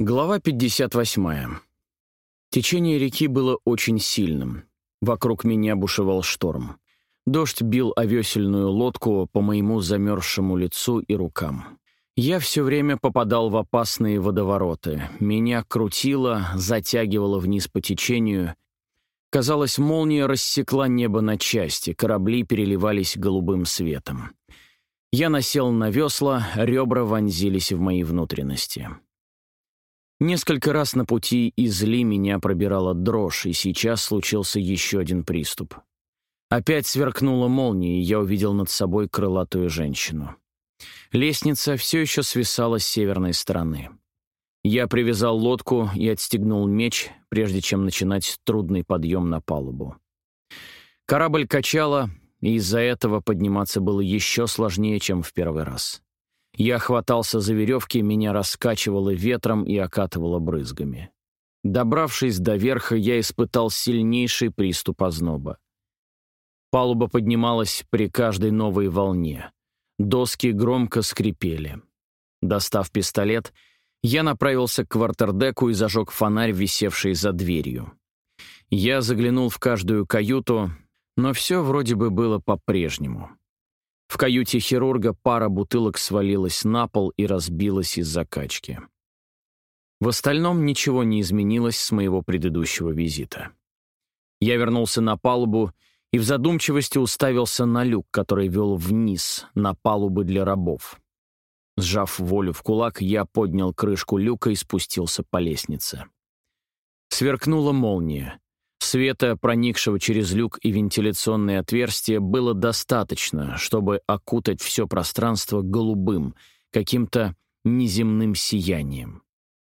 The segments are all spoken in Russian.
Глава 58. Течение реки было очень сильным. Вокруг меня бушевал шторм. Дождь бил о весельную лодку по моему замерзшему лицу и рукам. Я все время попадал в опасные водовороты. Меня крутило, затягивало вниз по течению. Казалось, молния рассекла небо на части, корабли переливались голубым светом. Я насел на весла, ребра вонзились в мои внутренности. Несколько раз на пути из Ли меня пробирала дрожь, и сейчас случился еще один приступ. Опять сверкнула молния, и я увидел над собой крылатую женщину. Лестница все еще свисала с северной стороны. Я привязал лодку и отстегнул меч, прежде чем начинать трудный подъем на палубу. Корабль качало, и из-за этого подниматься было еще сложнее, чем в первый раз. Я хватался за веревки, меня раскачивало ветром и окатывало брызгами. Добравшись до верха, я испытал сильнейший приступ озноба. Палуба поднималась при каждой новой волне. Доски громко скрипели. Достав пистолет, я направился к квартердеку и зажег фонарь, висевший за дверью. Я заглянул в каждую каюту, но все вроде бы было по-прежнему. В каюте хирурга пара бутылок свалилась на пол и разбилась из-за качки. В остальном ничего не изменилось с моего предыдущего визита. Я вернулся на палубу и в задумчивости уставился на люк, который вел вниз, на палубы для рабов. Сжав волю в кулак, я поднял крышку люка и спустился по лестнице. Сверкнула молния. Света, проникшего через люк и вентиляционные отверстия, было достаточно, чтобы окутать все пространство голубым, каким-то неземным сиянием.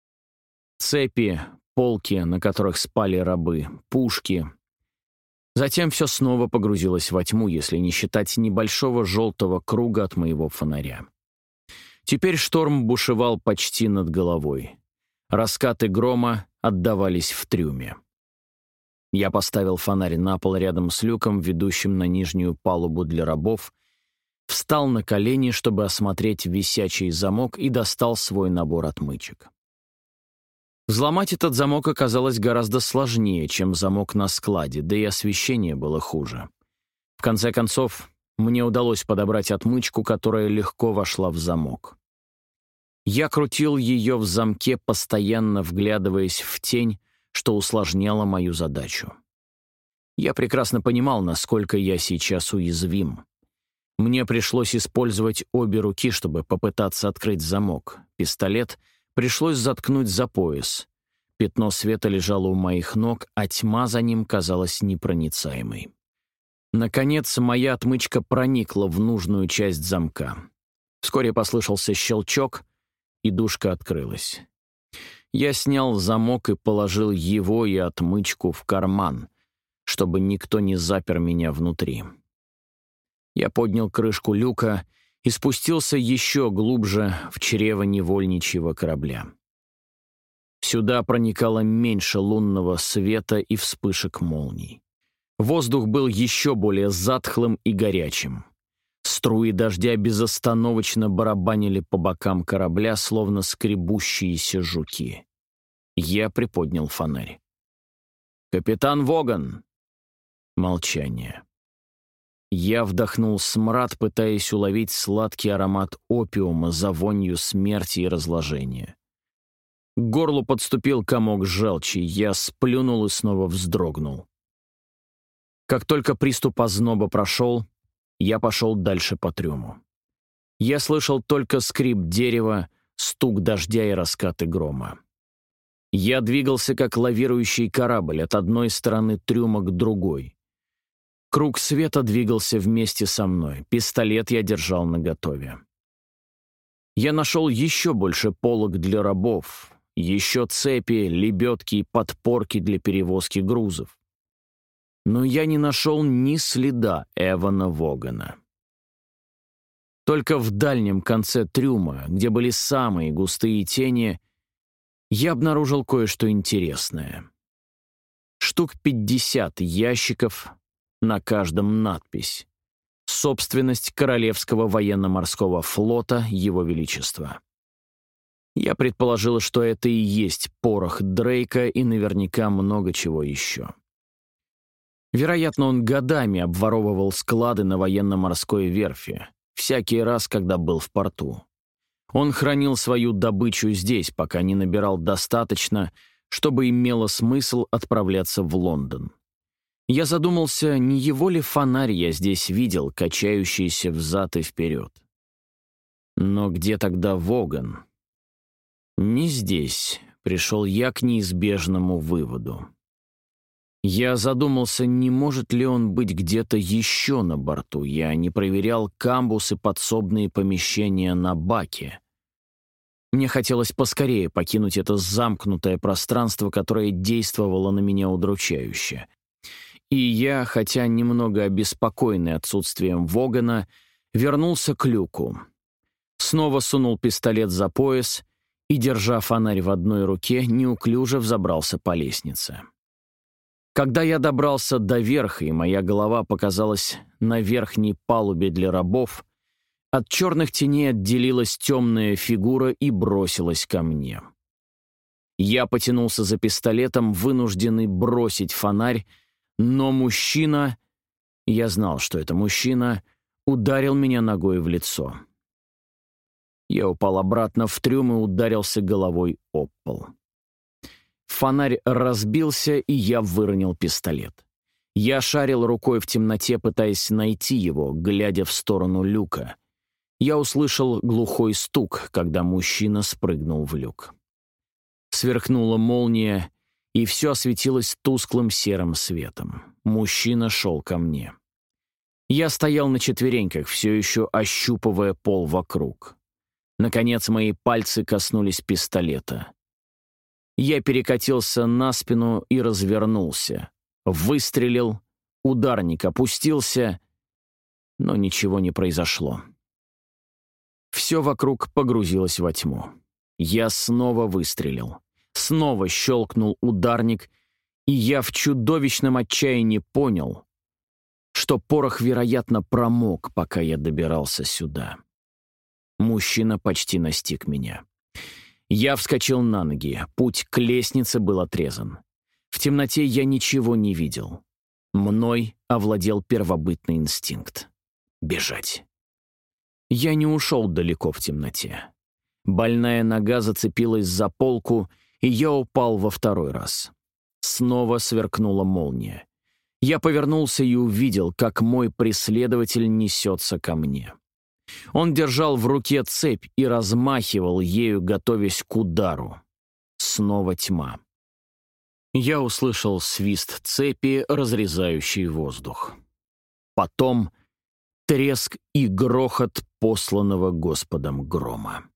Цепи, полки, на которых спали рабы, пушки. Затем все снова погрузилось во тьму, если не считать небольшого желтого круга от моего фонаря. Теперь шторм бушевал почти над головой. Раскаты грома отдавались в трюме. Я поставил фонарь на пол рядом с люком, ведущим на нижнюю палубу для рабов, встал на колени, чтобы осмотреть висячий замок, и достал свой набор отмычек. Взломать этот замок оказалось гораздо сложнее, чем замок на складе, да и освещение было хуже. В конце концов, мне удалось подобрать отмычку, которая легко вошла в замок. Я крутил ее в замке, постоянно вглядываясь в тень, что усложняло мою задачу. Я прекрасно понимал, насколько я сейчас уязвим. Мне пришлось использовать обе руки, чтобы попытаться открыть замок. Пистолет пришлось заткнуть за пояс. Пятно света лежало у моих ног, а тьма за ним казалась непроницаемой. Наконец, моя отмычка проникла в нужную часть замка. Вскоре послышался щелчок, и душка открылась. Я снял замок и положил его и отмычку в карман, чтобы никто не запер меня внутри. Я поднял крышку люка и спустился еще глубже в чрево невольничьего корабля. Сюда проникало меньше лунного света и вспышек молний. Воздух был еще более затхлым и горячим. Струи дождя безостановочно барабанили по бокам корабля, словно скребущиеся жуки. Я приподнял фонарь. «Капитан Воган!» Молчание. Я вдохнул смрад, пытаясь уловить сладкий аромат опиума за вонью смерти и разложения. К горлу подступил комок желчи, я сплюнул и снова вздрогнул. Как только приступ озноба прошел, я пошел дальше по трюму. Я слышал только скрип дерева, стук дождя и раскаты грома. Я двигался, как лавирующий корабль, от одной стороны трюма к другой. Круг света двигался вместе со мной, пистолет я держал наготове. Я нашел еще больше полок для рабов, еще цепи, лебедки и подпорки для перевозки грузов. Но я не нашел ни следа Эвана Вогана. Только в дальнем конце трюма, где были самые густые тени, я обнаружил кое-что интересное. Штук 50 ящиков, на каждом надпись: «Собственность Королевского военно-морского флота Его Величества». Я предположила, что это и есть порох Дрейка и наверняка много чего еще. Вероятно, он годами обворовывал склады на военно-морской верфи, всякий раз, когда был в порту. Он хранил свою добычу здесь, пока не набирал достаточно, чтобы имело смысл отправляться в Лондон. Я задумался, не его ли фонарь я здесь видел, качающийся взад и вперед. Но где тогда Воган? Не здесь, пришел я к неизбежному выводу. Я задумался, не может ли он быть где-то еще на борту. Я не проверял камбус и подсобные помещения на баке. Мне хотелось поскорее покинуть это замкнутое пространство, которое действовало на меня удручающе. И я, хотя немного обеспокоенный отсутствием Вогана, вернулся к люку. Снова сунул пистолет за пояс и, держа фонарь в одной руке, неуклюже взобрался по лестнице. Когда я добрался до верха, и моя голова показалась на верхней палубе для рабов, от черных теней отделилась темная фигура и бросилась ко мне. Я потянулся за пистолетом, вынужденный бросить фонарь, но мужчина, я знал, что это мужчина, ударил меня ногой в лицо. Я упал обратно в трюм и ударился головой об пол. Фонарь разбился, и я выронил пистолет. Я шарил рукой в темноте, пытаясь найти его, глядя в сторону люка. Я услышал глухой стук, когда мужчина спрыгнул в люк. Сверкнула молния, и все осветилось тусклым серым светом. Мужчина шел ко мне. Я стоял на четвереньках, все еще ощупывая пол вокруг. Наконец мои пальцы коснулись пистолета. Я перекатился на спину и развернулся. Выстрелил, ударник опустился, но ничего не произошло. Все вокруг погрузилось во тьму. Я снова выстрелил. Снова щелкнул ударник, и я в чудовищном отчаянии понял, что порох, вероятно, промок, пока я добирался сюда. Мужчина почти настиг меня. Я вскочил на ноги, путь к лестнице был отрезан. В темноте я ничего не видел. Мной овладел первобытный инстинкт — бежать. Я не ушел далеко в темноте. Больная нога зацепилась за полку, и я упал во второй раз. Снова сверкнула молния. Я повернулся и увидел, как мой преследователь несется ко мне. Он держал в руке цепь и размахивал ею, готовясь к удару. Снова тьма. Я услышал свист цепи, разрезающий воздух. Потом треск и грохот посланного Господом грома.